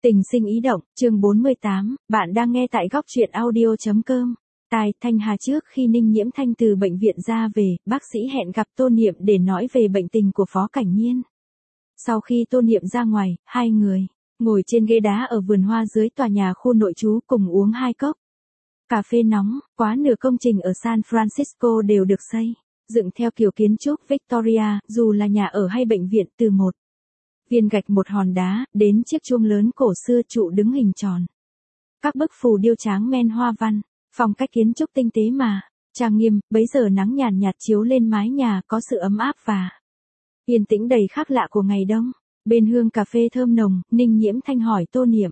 Tình sinh ý động, chương 48, bạn đang nghe tại góc truyện audio.com. Thanh Hà trước khi Ninh Nhiễm Thanh từ bệnh viện ra về, bác sĩ hẹn gặp Tô Niệm để nói về bệnh tình của Phó Cảnh Nhiên. Sau khi Tô Niệm ra ngoài, hai người ngồi trên ghế đá ở vườn hoa dưới tòa nhà khu nội trú cùng uống hai cốc cà phê nóng. Quá nửa công trình ở San Francisco đều được xây dựng theo kiểu kiến trúc Victoria, dù là nhà ở hay bệnh viện, từ một viên gạch một hòn đá, đến chiếc chuông lớn cổ xưa trụ đứng hình tròn. Các bức phù điêu tráng men hoa văn, phong cách kiến trúc tinh tế mà trang nghiêm. Bấy giờ nắng nhàn nhạt chiếu lên mái nhà, có sự ấm áp và yên tĩnh đầy khác lạ của ngày đông. Bên hương cà phê thơm nồng, Ninh Nhiễm Thanh hỏi Tô Niệm: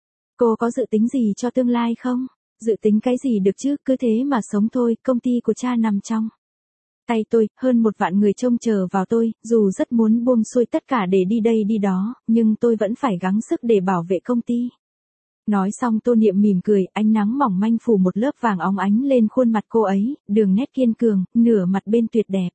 cô có dự tính gì cho tương lai không? Dự tính cái gì được chứ, cứ thế mà sống thôi. Công ty của cha nằm trong tay tôi, hơn 1 vạn người trông chờ vào tôi, dù rất muốn buông xuôi tất cả để đi đây đi đó, nhưng tôi vẫn phải gắng sức để bảo vệ công ty. Nói xong Tô Niệm mỉm cười, ánh nắng mỏng manh phủ một lớp vàng óng ánh lên khuôn mặt cô ấy, đường nét kiên cường, nửa mặt bên tuyệt đẹp.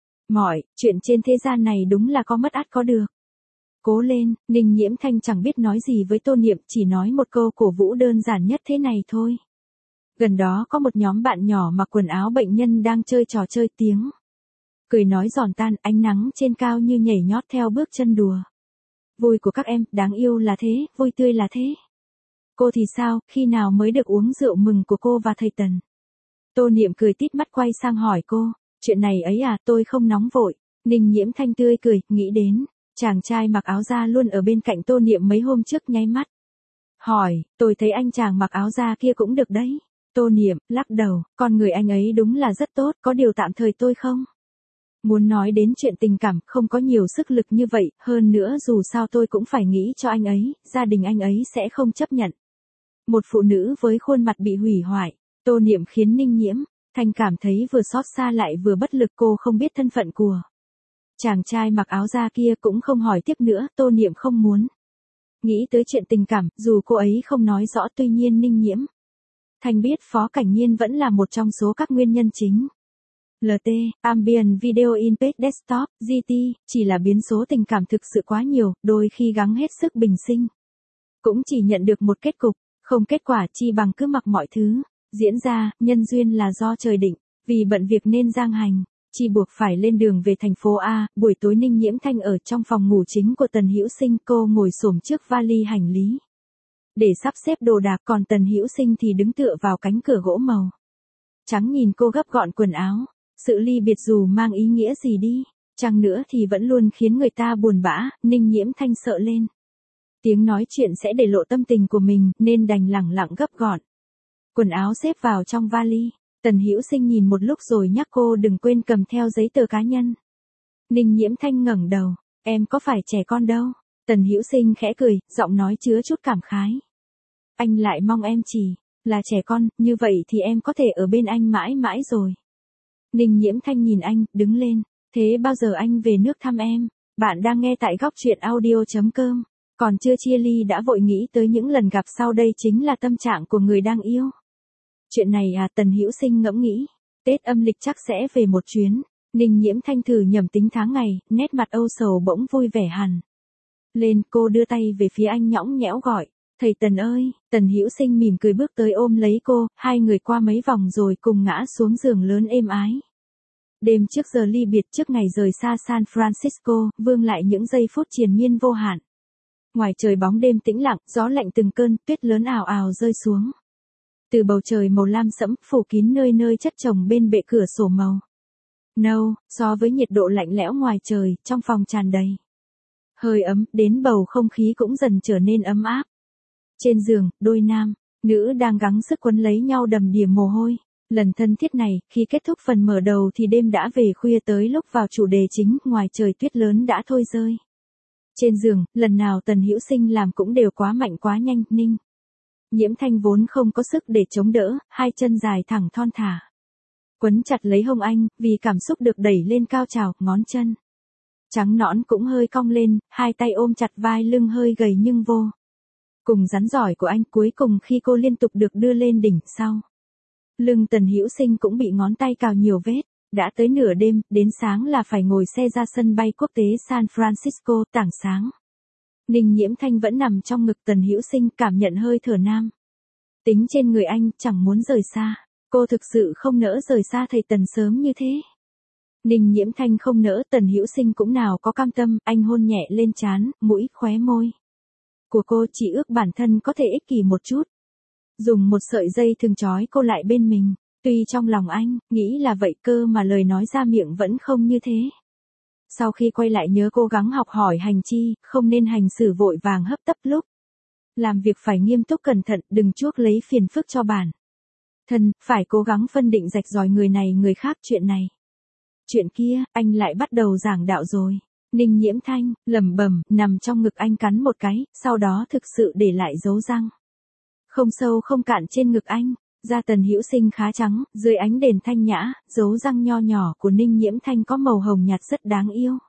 Mọi chuyện trên thế gian này đúng là có mất ắt có được. Cố lên. Ninh Nhiễm Thanh chẳng biết nói gì với Tô Niệm, chỉ nói một câu cổ vũ đơn giản nhất thế này thôi. Gần đó có một nhóm bạn nhỏ mặc quần áo bệnh nhân đang chơi trò chơi, tiếng cười nói giòn tan, ánh nắng trên cao như nhảy nhót theo bước chân đùa vui của các em. Đáng yêu là thế, vui tươi là thế. Cô thì sao, khi nào mới được uống rượu mừng của cô và thầy Tần? Tô Niệm cười tít mắt quay sang hỏi cô. Chuyện này ấy à, tôi không nóng vội. Ninh Nhiễm Thanh tươi cười, nghĩ đến chàng trai mặc áo da luôn ở bên cạnh Tô Niệm mấy hôm trước, nháy mắt hỏi, tôi thấy anh chàng mặc áo da kia cũng được đấy. Tô Niệm lắc đầu, con người anh ấy đúng là rất tốt, có điều tạm thời tôi không muốn nói đến chuyện tình cảm, không có nhiều sức lực như vậy, hơn nữa dù sao tôi cũng phải nghĩ cho anh ấy, gia đình anh ấy sẽ không chấp nhận một phụ nữ với khuôn mặt bị hủy hoại. Tô Niệm khiến Ninh Nhiễm Thanh cảm thấy vừa xót xa lại vừa bất lực. Cô không biết thân phận của chàng trai mặc áo da kia, cũng không hỏi tiếp nữa. Tô Niệm không muốn nghĩ tới chuyện tình cảm, dù cô ấy không nói rõ. Tuy nhiên Ninh Nhiễm Thanh biết Phó Cảnh Nhiên vẫn là một trong số các nguyên nhân chính. LT, Ambient Video in Page Desktop, GT, chỉ là biến số tình cảm thực sự quá nhiều, đôi khi gắng hết sức bình sinh cũng chỉ nhận được một kết cục không kết quả, chi bằng cứ mặc mọi thứ diễn ra. Nhân duyên là do trời định, vì bận việc nên Giang Hành chi buộc phải lên đường về thành phố A. Buổi tối Ninh Nhiễm Thanh ở trong phòng ngủ chính của Tần Hữu Sinh, cô ngồi xổm trước vali hành lý để sắp xếp đồ đạc, còn Tần Hữu Sinh thì đứng tựa vào cánh cửa gỗ màu trắng nhìn cô gấp gọn quần áo. Sự ly biệt dù mang ý nghĩa gì đi chăng nữa thì vẫn luôn khiến người ta buồn bã. Ninh Nhiễm Thanh sợ lên tiếng nói chuyện sẽ để lộ tâm tình của mình, nên đành lẳng lặng gấp gọn quần áo xếp vào trong vali. Tần Hữu Sinh nhìn một lúc rồi nhắc cô đừng quên cầm theo giấy tờ cá nhân. Ninh Nhiễm Thanh ngẩng đầu, em có phải trẻ con đâu. Tần Hữu Sinh khẽ cười, giọng nói chứa chút cảm khái. Anh lại mong em chỉ là trẻ con, như vậy thì em có thể ở bên anh mãi mãi rồi. Ninh Nhiễm Thanh nhìn anh, đứng lên. Thế bao giờ anh về nước thăm em? Bạn đang nghe tại góc truyện audio.com. Còn chưa chia ly đã vội nghĩ tới những lần gặp sau, đây chính là tâm trạng của người đang yêu. Chuyện này à, Tần Hữu Sinh ngẫm nghĩ. Tết âm lịch chắc sẽ về một chuyến. Ninh Nhiễm Thanh thử nhẩm tính tháng ngày, nét mặt âu sầu bỗng vui vẻ hẳn lên. Cô đưa tay về phía anh nhõng nhẽo gọi, thầy Tần ơi. Tần Hữu Sinh mỉm cười bước tới ôm lấy cô, hai người qua mấy vòng rồi cùng ngã xuống giường lớn êm ái. Đêm trước giờ ly biệt, trước ngày rời xa San Francisco, vương lại những giây phút triền miên vô hạn. Ngoài trời bóng đêm tĩnh lặng, gió lạnh từng cơn, tuyết lớn ào ào rơi xuống từ bầu trời màu lam sẫm, phủ kín nơi nơi chất chồng bên bệ cửa sổ màu nâu. So với nhiệt độ lạnh lẽo ngoài trời, trong phòng tràn đầy hơi ấm, đến bầu không khí cũng dần trở nên ấm áp. Trên giường, đôi nam nữ đang gắng sức quấn lấy nhau đầm đìa mồ hôi. Lần thân thiết này, khi kết thúc phần mở đầu thì đêm đã về khuya, tới lúc vào chủ đề chính, ngoài trời tuyết lớn đã thôi rơi. Trên giường, lần nào Tần Hữu Sinh làm cũng đều quá mạnh quá nhanh. Ninh Nhiễm Thanh vốn không có sức để chống đỡ, hai chân dài thẳng thon thả quấn chặt lấy hông anh, vì cảm xúc được đẩy lên cao trào. Ngón chân trắng nõn cũng hơi cong lên, hai tay ôm chặt vai lưng hơi gầy nhưng vô cùng rắn giỏi của anh. Cuối cùng khi cô liên tục được đưa lên đỉnh sau lưng Tần Hữu Sinh cũng bị ngón tay cào nhiều vết. Đã tới nửa đêm, đến sáng là phải ngồi xe ra sân bay quốc tế San Francisco. Tảng sáng Ninh Nhiễm Thanh vẫn nằm trong ngực Tần Hữu Sinh, cảm nhận hơi thở nam tính trên người anh, chẳng muốn rời xa. Cô thực sự không nỡ rời xa thầy Tần sớm như thế. Ninh Nhiễm Thanh không nỡ, Tần Hữu Sinh cũng nào có cam tâm, anh hôn nhẹ lên trán, mũi, khóe môi của cô, chỉ ước bản thân có thể ích kỷ một chút. Dùng một sợi dây thừng trói cô lại bên mình. Tuy trong lòng anh, nghĩ là vậy cơ mà lời nói ra miệng vẫn không như thế. Sau khi quay lại nhớ cố gắng học hỏi hành chi, không nên hành xử vội vàng hấp tấp lúc. Làm việc phải nghiêm túc cẩn thận, đừng chuốc lấy phiền phức cho bản thân, phải cố gắng phân định rạch ròi người này người khác, chuyện này chuyện kia, anh lại bắt đầu giảng đạo rồi. Ninh Nhiễm Thanh lẩm bẩm, nằm trong ngực anh cắn một cái, sau đó thực sự để lại dấu răng không sâu không cạn trên ngực anh. Da Tần Hữu Sinh khá trắng, dưới ánh đèn thanh nhã, dấu răng nho nhỏ của Ninh Nhiễm Thanh có màu hồng nhạt rất đáng yêu.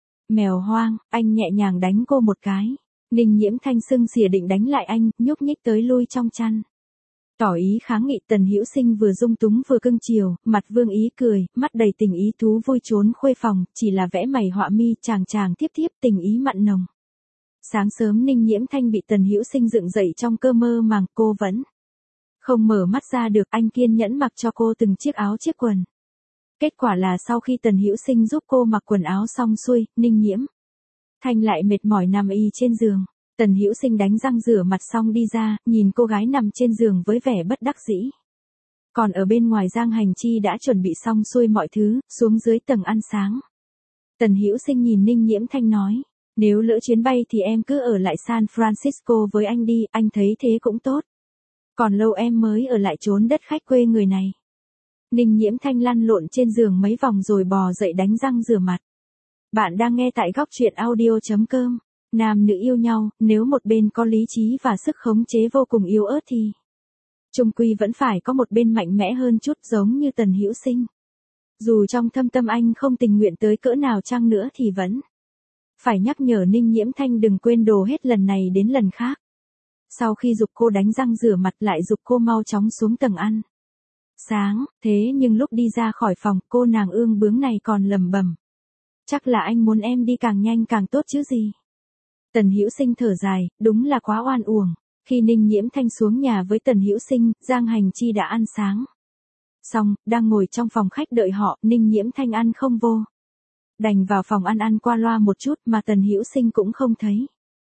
Mèo hoang, anh nhẹ nhàng đánh cô một cái. Ninh Nhiễm Thanh sưng xỉa định đánh lại anh, nhúc nhích tới lui trong chăn. Tỏ ý kháng nghị. Tần Hữu Sinh vừa dung túng vừa cưng chiều, mặt vương ý cười, mắt đầy tình ý thú vui trốn khuê phòng, chỉ là vẽ mày họa mi, chàng tiếp tình ý mặn nồng. Sáng sớm Ninh Nhiễm Thanh bị Tần Hữu Sinh dựng dậy trong cơn mơ màng, cô vẫn không mở mắt ra được, anh kiên nhẫn mặc cho cô từng chiếc áo chiếc quần. Kết quả là sau khi Tần Hữu Sinh giúp cô mặc quần áo xong xuôi, Ninh Nhiễm Thanh lại mệt mỏi nằm y trên giường. Tần Hữu Sinh đánh răng rửa mặt xong đi ra, nhìn cô gái nằm trên giường với vẻ bất đắc dĩ. Còn ở bên ngoài Giang Hành Chi đã chuẩn bị xong xuôi mọi thứ, xuống dưới tầng ăn sáng. Tần Hữu Sinh nhìn Ninh Nhiễm Thanh nói, nếu lỡ chuyến bay thì em cứ ở lại San Francisco với anh đi, anh thấy thế cũng tốt. Còn lâu em mới ở lại chốn đất khách quê người này. Ninh Nhiễm Thanh lăn lộn trên giường mấy vòng rồi bò dậy đánh răng rửa mặt. Bạn đang nghe tại góc truyện audio.com. Nam nữ yêu nhau, nếu một bên có lý trí và sức khống chế vô cùng yếu ớt thì chung quy vẫn phải có một bên mạnh mẽ hơn chút, giống như Tần Hữu Sinh. Dù trong thâm tâm anh không tình nguyện tới cỡ nào chăng nữa thì vẫn phải nhắc nhở Ninh Nhiễm Thanh đừng quên đồ hết lần này đến lần khác. Sau khi giục cô đánh răng rửa mặt lại giục cô mau chóng xuống tầng ăn sáng, thế nhưng lúc đi ra khỏi phòng, cô nàng ương bướng này còn lẩm bẩm, chắc là anh muốn em đi càng nhanh càng tốt chứ gì. Tần Hữu Sinh thở dài, đúng là quá oan uổng. Khi Ninh Nhiễm Thanh xuống nhà với Tần Hữu Sinh, Giang Hành Chi đã ăn sáng xong, đang ngồi trong phòng khách đợi họ. Ninh Nhiễm Thanh ăn không vô, đành vào phòng ăn qua loa một chút, mà Tần Hữu Sinh cũng không thấy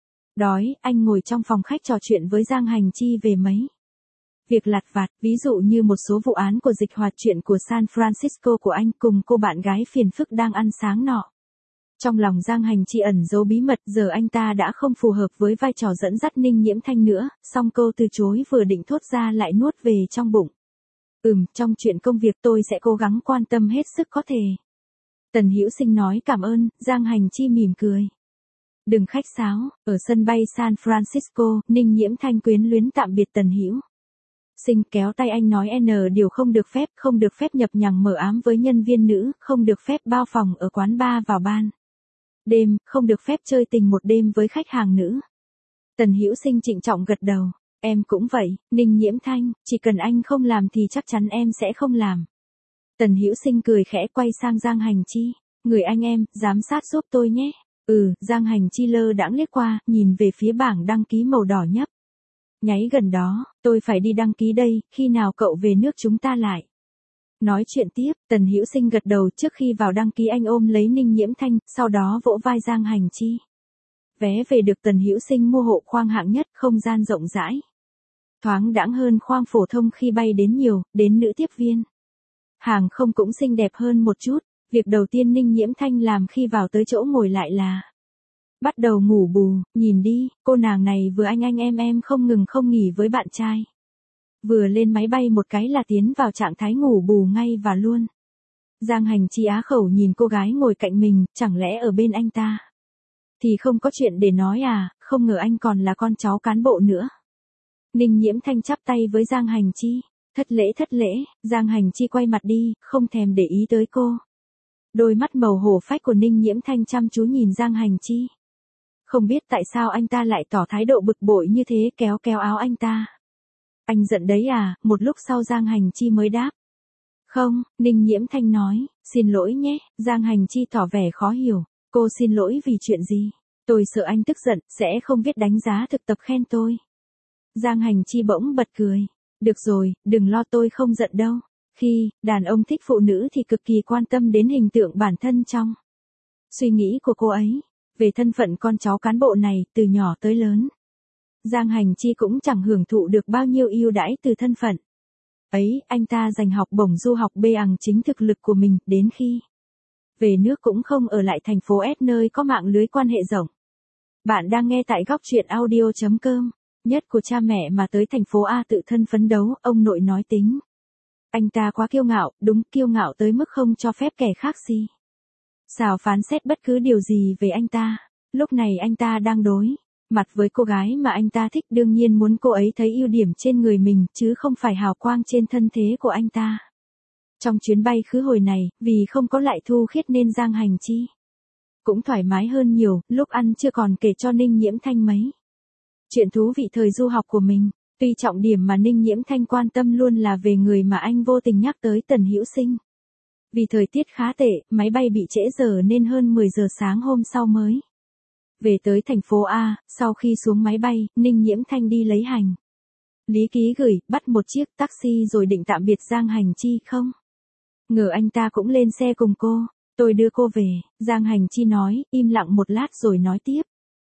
đói. Anh ngồi trong phòng khách trò chuyện với Giang Hành Chi về mấy việc lặt vặt, ví dụ như một số vụ án của dịch hoạt truyện của San Francisco của anh cùng cô bạn gái phiền phức đang ăn sáng nọ. Trong lòng Giang Hành Chi ẩn giấu bí mật, giờ anh ta đã không phù hợp với vai trò dẫn dắt Ninh Nhiễm Thanh nữa, song câu từ chối vừa định thốt ra lại nuốt về trong bụng. Trong chuyện công việc tôi sẽ cố gắng quan tâm hết sức có thể. Tần Hữu Sinh nói cảm ơn. Giang Hành Chi mỉm cười. Đừng khách sáo. Ở sân bay San Francisco, Ninh Nhiễm Thanh quyến luyến tạm biệt Tần Hữu Sinh, kéo tay anh nói điều không được phép nhập nhằng mờ ám với nhân viên nữ, không được phép bao phòng ở quán bar vào ban đêm, không được phép chơi tình một đêm với khách hàng nữ. Tần Hữu Sinh trịnh trọng gật đầu. Em cũng vậy, Ninh Nhiễm Thanh, chỉ cần anh không làm thì chắc chắn em sẽ không làm. Tần Hữu Sinh cười khẽ quay sang Giang Hành Chi. Người anh em, giám sát giúp tôi nhé. Giang Hành Chi lơ đãng liếc qua, nhìn về phía bảng đăng ký màu đỏ nhấp nháy gần đó. Tôi phải đi đăng ký đây, khi nào cậu về nước chúng ta lại nói chuyện tiếp. Tần Hữu Sinh gật đầu. Trước khi vào đăng ký anh ôm lấy Ninh Nhiễm Thanh, sau đó vỗ vai Giang Hành Chi. Vé về được Tần Hữu Sinh mua hộ khoang hạng nhất, không gian rộng rãi, thoáng đãng hơn khoang phổ thông khi bay đến nhiều, đến nữ tiếp viên hàng không cũng xinh đẹp hơn một chút. Việc đầu tiên Ninh Nhiễm Thanh làm khi vào tới chỗ ngồi lại là bắt đầu ngủ bù. Nhìn đi, cô nàng này vừa anh em không ngừng không nghỉ với bạn trai. Vừa lên máy bay một cái là tiến vào trạng thái ngủ bù ngay và luôn. Giang Hành Chi á khẩu nhìn cô gái ngồi cạnh mình, chẳng lẽ ở bên anh ta thì không có chuyện để nói à, không ngờ anh còn là con cháu cán bộ nữa. Ninh Nhiễm Thanh chắp tay với Giang Hành Chi. Thất lễ. Giang Hành Chi quay mặt đi, không thèm để ý tới cô. Đôi mắt màu hổ phách của Ninh Nhiễm Thanh chăm chú nhìn Giang Hành Chi. Không biết tại sao anh ta lại tỏ thái độ bực bội như thế, kéo áo anh ta. Anh giận đấy à? Một lúc sau Giang Hành Chi mới đáp. Không, Ninh Nhiễm Thanh nói, xin lỗi nhé. Giang Hành Chi tỏ vẻ khó hiểu. Cô xin lỗi vì chuyện gì? Tôi sợ anh tức giận, sẽ không viết đánh giá thực tập khen tôi. Giang Hành Chi bỗng bật cười. Được rồi, đừng lo tôi không giận đâu. Khi đàn ông thích phụ nữ thì cực kỳ quan tâm đến hình tượng bản thân trong suy nghĩ của cô ấy. Về thân phận con cháu cán bộ này, từ nhỏ tới lớn, Giang Hành Chi cũng chẳng hưởng thụ được bao nhiêu ưu đãi từ thân phận ấy. Anh ta giành học bổng du học B bằng chính thực lực của mình, đến khi về nước cũng không ở lại thành phố S nơi có mạng lưới quan hệ rộng. Bạn đang nghe tại góc truyện audio.com. Nhất của cha mẹ mà tới thành phố A tự thân phấn đấu, ông nội nói tính. Anh ta quá kiêu ngạo, đúng kiêu ngạo tới mức không cho phép kẻ khác gì xào phán xét bất cứ điều gì về anh ta. Lúc này anh ta đang đối mặt với cô gái mà anh ta thích, đương nhiên muốn cô ấy thấy ưu điểm trên người mình, chứ không phải hào quang trên thân thế của anh ta. Trong chuyến bay khứ hồi này, vì không có Lại Thu Khiết nên Giang Hành Chi cũng thoải mái hơn nhiều. Lúc ăn chưa còn kể cho Ninh Nhiễm Thanh mấy chuyện thú vị thời du học của mình. Tuy trọng điểm mà Ninh Nhiễm Thanh quan tâm luôn là về người mà anh vô tình nhắc tới, Tần Hữu Sinh. Vì thời tiết khá tệ, máy bay bị trễ giờ nên hơn 10 giờ sáng hôm sau mới về tới thành phố A. Sau khi xuống máy bay, Ninh Nhiễm Thanh đi lấy hành lý ký gửi, bắt một chiếc taxi rồi định tạm biệt Giang Hành Chi, không ngờ anh ta cũng lên xe cùng cô. Tôi đưa cô về, Giang Hành Chi nói, im lặng một lát rồi nói tiếp.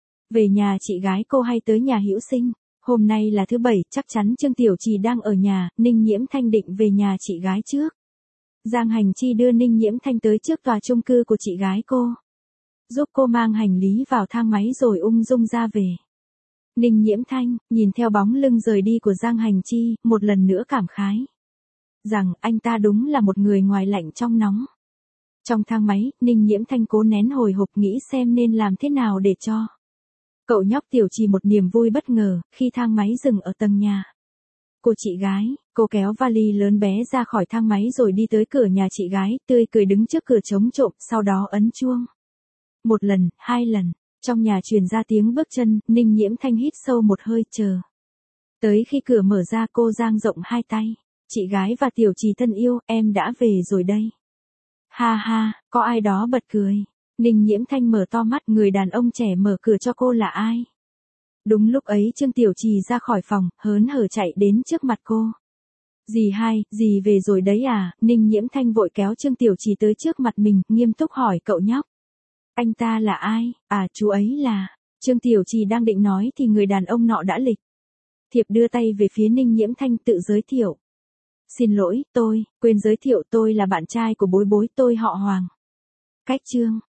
Về nhà chị gái cô hay tới nhà Hữu Sinh? Hôm nay là thứ Bảy, chắc chắn Trương Tiểu Trì đang ở nhà. Ninh Nhiễm Thanh định về nhà chị gái trước. Giang Hành Chi đưa Ninh Nhiễm Thanh tới trước tòa chung cư của chị gái cô, giúp cô mang hành lý vào thang máy rồi ung dung ra về. Ninh Nhiễm Thanh nhìn theo bóng lưng rời đi của Giang Hành Chi, một lần nữa cảm khái rằng anh ta đúng là một người ngoài lạnh trong nóng. Trong thang máy, Ninh Nhiễm Thanh cố nén hồi hộp nghĩ xem nên làm thế nào để cho cậu nhóc Tiểu Trì một niềm vui bất ngờ. Khi thang máy dừng ở tầng nhà cô chị gái, cô kéo vali lớn bé ra khỏi thang máy rồi đi tới cửa nhà chị gái, tươi cười đứng trước cửa chống trộm, sau đó ấn chuông. Một lần, hai lần, trong nhà truyền ra tiếng bước chân. Ninh Nhiễm Thanh hít sâu một hơi, chờ tới khi cửa mở ra, cô dang rộng hai tay. Chị gái và Tiểu Trì thân yêu, em đã về rồi đây. Ha ha, có ai đó bật cười. Ninh Nhiễm Thanh mở to mắt, người đàn ông trẻ mở cửa cho cô là ai? Đúng lúc ấy Trương Tiểu Trì ra khỏi phòng, hớn hở chạy đến trước mặt cô. Dì hai, dì về rồi đấy à? Ninh Nhiễm Thanh vội kéo Trương Tiểu Trì tới trước mặt mình, nghiêm túc hỏi cậu nhóc. Anh ta là ai? À, chú ấy là... Trương Tiểu Trì đang định nói thì người đàn ông nọ đã lịch thiệp đưa tay về phía Ninh Nhiễm Thanh, tự giới thiệu. Xin lỗi, tôi quên giới thiệu, tôi là bạn trai của Bối Bối, tôi họ Hoàng. Cách Trương.